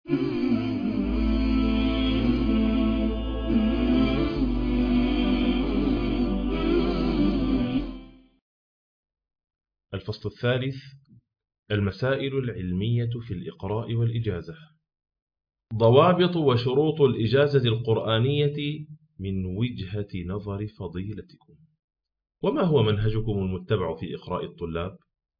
الفصل الثالث: المسائل العلمية في الإقراء والإجازة. ضوابط وشروط الإجازة القرآنية من وجهة نظر فضيلتكم، وما هو منهجكم المتبع في إقراء الطلاب؟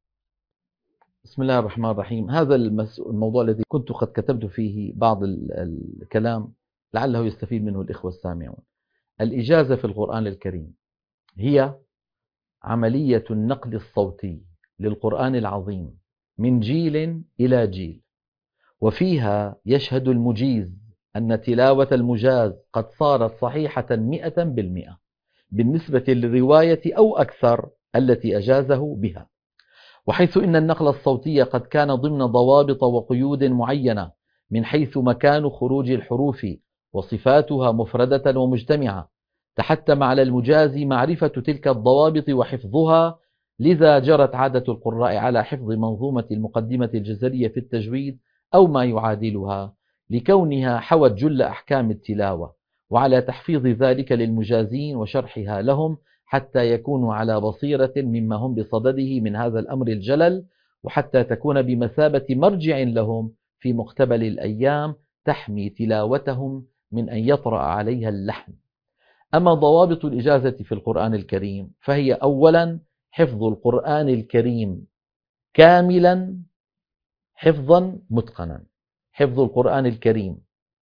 بسم الله الرحمن الرحيم. هذا الموضوع الذي كنت قد كتبت فيه بعض الكلام لعله يستفيد منه الإخوة السامعون. الإجازة في القرآن الكريم هي عملية النقل الصوتي للقرآن العظيم من جيل إلى جيل، وفيها يشهد المجيز أن تلاوة المجاز قد صارت صحيحة 100% بالنسبة للرواية أو أكثر التي أجازه بها، وحيث إن النقل الصوتي قد كان ضمن ضوابط وقيود معينة من حيث مكان خروج الحروف وصفاتها مفردة ومجتمعة، تحتم على المجاز معرفة تلك الضوابط وحفظها، لذا جرت عادة القراء على حفظ منظومة المقدمة الجزرية في التجويد أو ما يعادلها لكونها حوت جل أحكام التلاوة، وعلى تحفيظ ذلك للمجازين وشرحها لهم حتى يكونوا على بصيرة مما هم بصدده من هذا الأمر الجلل، وحتى تكون بمثابة مرجع لهم في مقتبل الأيام تحمي تلاوتهم من أن يطرأ عليها اللحن. أما ضوابط الإجازة في القرآن الكريم فهي أولا حفظ القرآن الكريم كاملا حفظا متقنا. حفظ القرآن الكريم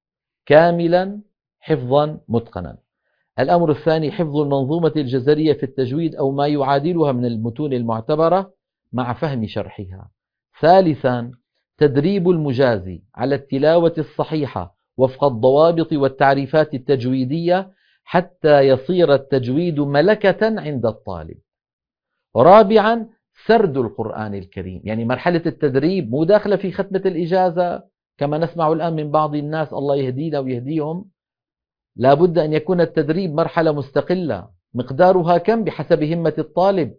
كاملا حفظا متقنا. الأمر الثاني حفظ المنظومة الجزرية في التجويد أو ما يعادلها من المتون المعتبرة مع فهم شرحها. ثالثا تدريب المجازي على التلاوة الصحيحة وفق الضوابط والتعريفات التجويدية حتى يصير التجويد ملكة عند الطالب. رابعا سرد القرآن الكريم، يعني مرحلة التدريب مو داخلة في ختمة الإجازة كما نسمع الآن من بعض الناس، الله يهدينا ويهديهم. لا بد أن يكون التدريب مرحلة مستقلة مقدارها كم بحسب همة الطالب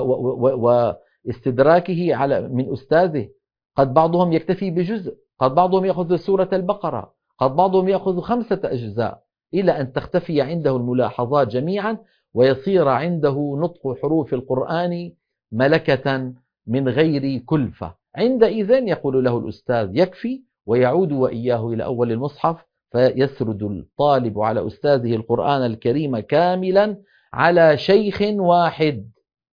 واستدراكه من أستاذه. قد بعضهم يكتفي بجزء، قد بعضهم يأخذ سورة البقرة، قد بعضهم يأخذ 5 أجزاء، إلى أن تختفي عنده الملاحظات جميعا ويصير عنده نطق حروف القرآن ملكة من غير كلفة. عندئذ يقول له الأستاذ يكفي، ويعود وإياه إلى أول المصحف، فيسرد الطالب على أستاذه القرآن الكريم كاملا على شيخ واحد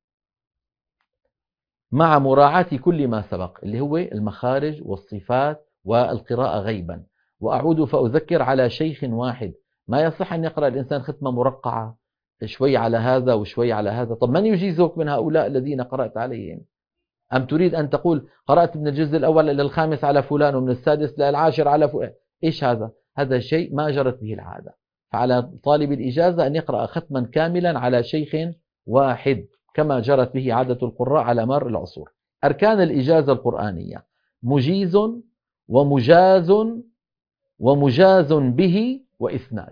مع مراعاة كل ما سبق اللي هو المخارج والصفات والقراءة غيبا. وأعود فأذكر على شيخ واحد. ما يصح أن يقرأ الإنسان ختمة مرقعة شوي على هذا وشوي على هذا. طب من يجيزك من هؤلاء الذين قرأت عليهم؟ أم تريد أن تقول قرأت من الجزء الأول إلى الخامس على فلان ومن السادس إلى العاشر على فلان؟ إيش هذا؟ هذا شيء ما جرت به العادة. فعلى طالب الإجازة أن يقرأ ختما كاملا على شيخ واحد كما جرت به عادة القراء على مر العصور. أركان الإجازة القرآنية: مجيز ومجاز ومجاز به وإسناد.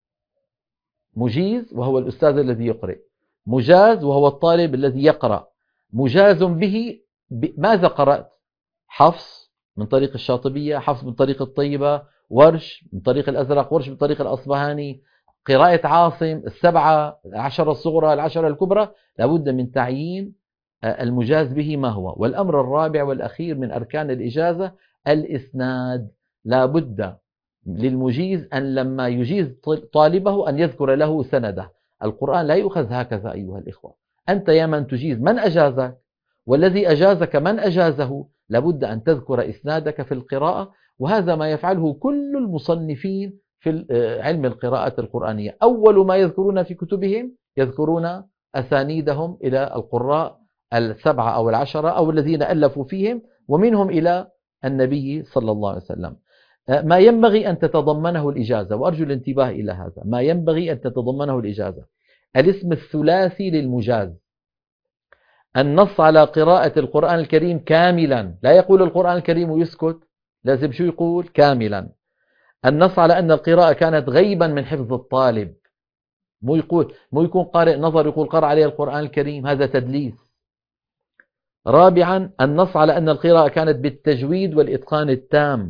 مجيز وهو الأستاذ الذي يقرأ، مجاز وهو الطالب الذي يقرأ، مجاز به ماذا قرأت؟ حفص من طريق الشاطبية، حفص من طريق الطيبة، ورش من طريق الأزرق، ورش من طريق الأصبهاني، قراءة عاصم، 7 10 الصغرى 10 الكبرى. لابد من تعيين المجاز به ما هو. والأمر الرابع والأخير من أركان الإجازة الإسناد. لابد للمجيز أن لما يجيز طالبه أن يذكر له سنده. القرآن لا يؤخذ هكذا أيها الإخوة. أنت يا من تجيز من أجازك؟ والذي أجازك من أجازه؟ لابد أن تذكر إسنادك في القراءة، وهذا ما يفعله كل المصنفين في علم القراءة القرآنية. أول ما يذكرون في كتبهم يذكرون أسانيدهم إلى القراء 7 أو 10 أو الذين ألفوا فيهم، ومنهم إلى النبي صلى الله عليه وسلم. ما ينبغي أن تتضمنه الإجازة، وأرجو الانتباه إلى هذا، ما ينبغي أن تتضمنه الإجازة: الاسم الثلاثي للمجاز، النص على قراءة القرآن الكريم كاملا، لا يقول القرآن الكريم ويسكت، لازم شو يقول؟ كاملا. النص على أن القراءة كانت غيبا من حفظ الطالب، مو يكون قارئ نظر يقول قرأ عليه القرآن الكريم، هذا تدليس. رابعا النص على أن القراءة كانت بالتجويد والإتقان التام،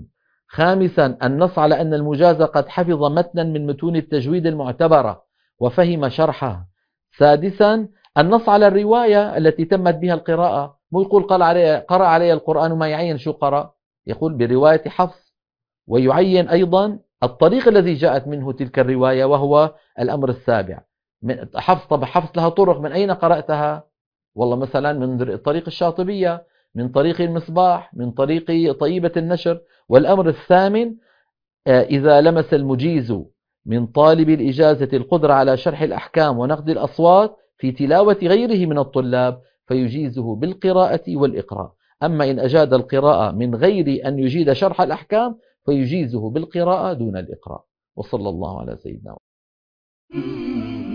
خامسا النص على أن المجاز قد حفظ متنا من متون التجويد المعتبرة وفهم شرحها. سادسا النص على الرواية التي تمت بها القراءة، مو يقول قرأ علي القرآن ما يعين شو قرأ، يقول برواية حفص، ويعين أيضا الطريق الذي جاءت منه تلك الرواية وهو الأمر السابع. حفص، طب حفص لها طرق، من أين قرأتها؟ والله مثلا من طريق الشاطبية، من طريق المصباح، من طريق طيبة النشر. والأمر الثامن إذا لمس المجيز من طالب الإجازة القدرة على شرح الأحكام ونقد الأصوات في تلاوة غيره من الطلاب فيجيزه بالقراءة والإقراء. أما إن أجاد القراءة من غير أن يجيد شرح الأحكام فيجيزه بالقراءة دون الإقراء. وصلى الله على سيدنا محمد.